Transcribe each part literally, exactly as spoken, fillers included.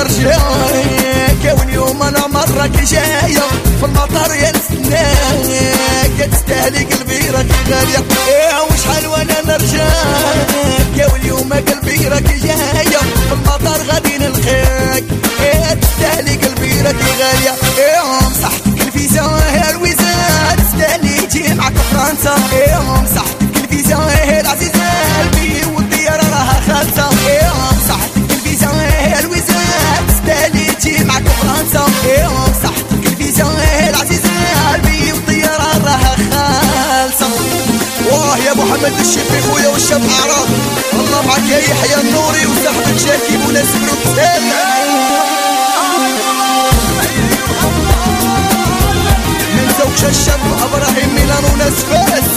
نرجعك، واليوم انا مرك جايه في المطار يا نستناك، تستاهلي قلبي راك غاليه يا وشحال وانا نرجعك، واليوم قلبي راك جايه في المطار غادي نلقاك، تستاهلي قلبي راك غاليه يا مصحتك الفيزا يا الويزا، تستاهلي تجي معك فرنسا يا مصحتك الفيزا يا العزيزه قلبي والطياره راها خالصه يا مصحتك الفيزا يا الويزا، تستاهلي تجي معك فرنسا يا مصحتك الفيزا يا العزيزه قلبي والطياره راها خالصه. واه يا محمد الشفي خويا والشاب اعراض، الله معك يا يحيى النوري وصاحبك شاكيب وناس بروكسل، من زوج الشاب ابراهيم ميلان وناس فاس.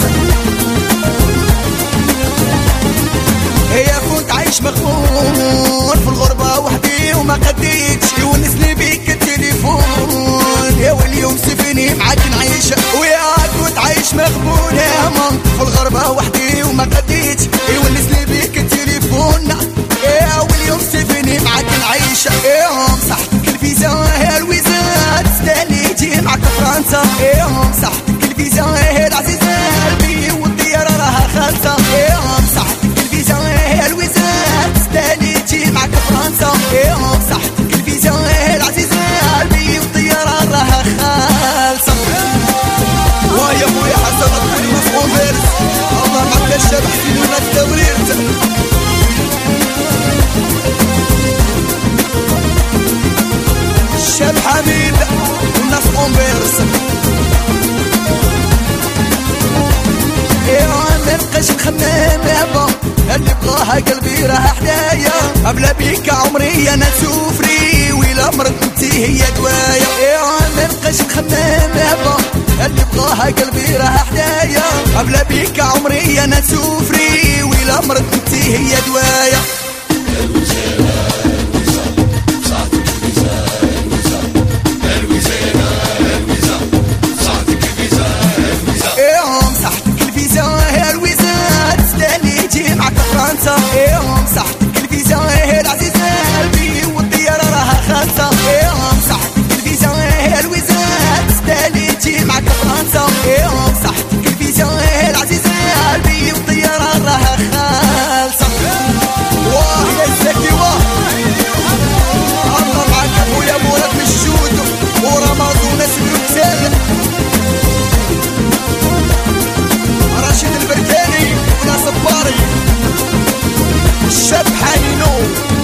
هي كنت عايش مخمور في الغربة وحدي وما قديتش يونسني بيك التليفون، يا واليوم سيبني معاك نعيش، ويا كنت عايش مخمور يا مان في الغربة وحدي وما قديتش يونسني بيك التليفون، يا واليوم سيبني معاك نعيش، يا مصحتك الفيزا يا الويزا، تستاهلي تجي معاك فرنسا يا مصحتك الفيزا يا العزيزة قلبي والطيارة راها خالصة، يا مصحتك الفيزا يا الويزا، تستاهلي تجي معك فرنسا يا مصحتك الفيزا يا العزيزة قلبي والطيارة راها خالصة. ويا خويا حسن الطريق مسؤول فارس، الله معك الشاب حسين وناس توريرت، الشاب حميد والناس أمبيرس، يا منبقاش نخمم يابا اللي بغاها قلبي راه حدايا، قبل بيك عمري انا سوفري ويلا مرضتي هي دوايا، يا منبقاش نخمم يابا اللي بغاها قلبي راه حدايا، قبل بيك عمري انا سوفري ويلا مرضتي هي دوايا. يا مصحتك الفيزا يا العزيزة قلبي والطيارة راها خالصة، يا مصحتك الفيزا يا الويزا، تستاهلي تجي معك فرنسا يا مصحتك الفيزا يا العزيزة قلبي والطيارة راها خالصة. واه يا الزكي واه الله معك اخويا مراد من الجود ورمضان وناس بروكسل، راشد البركاني وناس باري، الشاب حنينو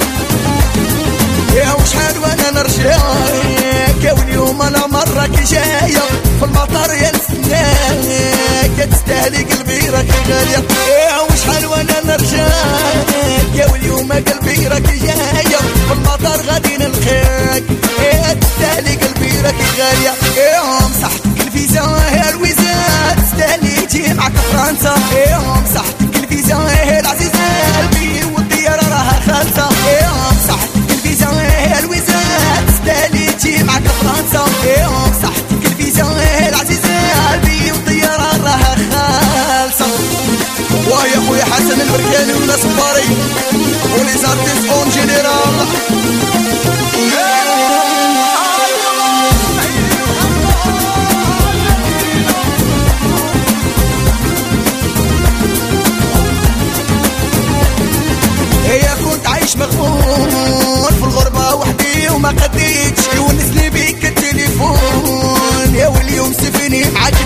يا وشحال وانا نرجعك، واليوم انا مرك جايه في المطار يا نستناك، تستاهلي قلبي راك غاليه يا وشحال وانا نرجعك، واليوم قلبي راك جايه في المطار غادي نلقاك، تستاهلي قلبي راك غاليه يا مصحتك الفيزا يا الويزا، تستاهلي تجي معك فرنسا يا مصحتك الفيزا يا العزيزه قلبي والطياره راها خالصه، يا مصحتك الفيزا يا الويزا، تستاهلي تجي معك فرنسا يا مصحتك الفيزا يا العزيزه قلبي والطياره راها خالصه. ويا خويا حسن البركاني والناس باري ولي زارتيس اون جينيرال، مغمور في الغربة وحدي وما قديتش يونسني بيك التليفون، يا واليوم سيبني معاك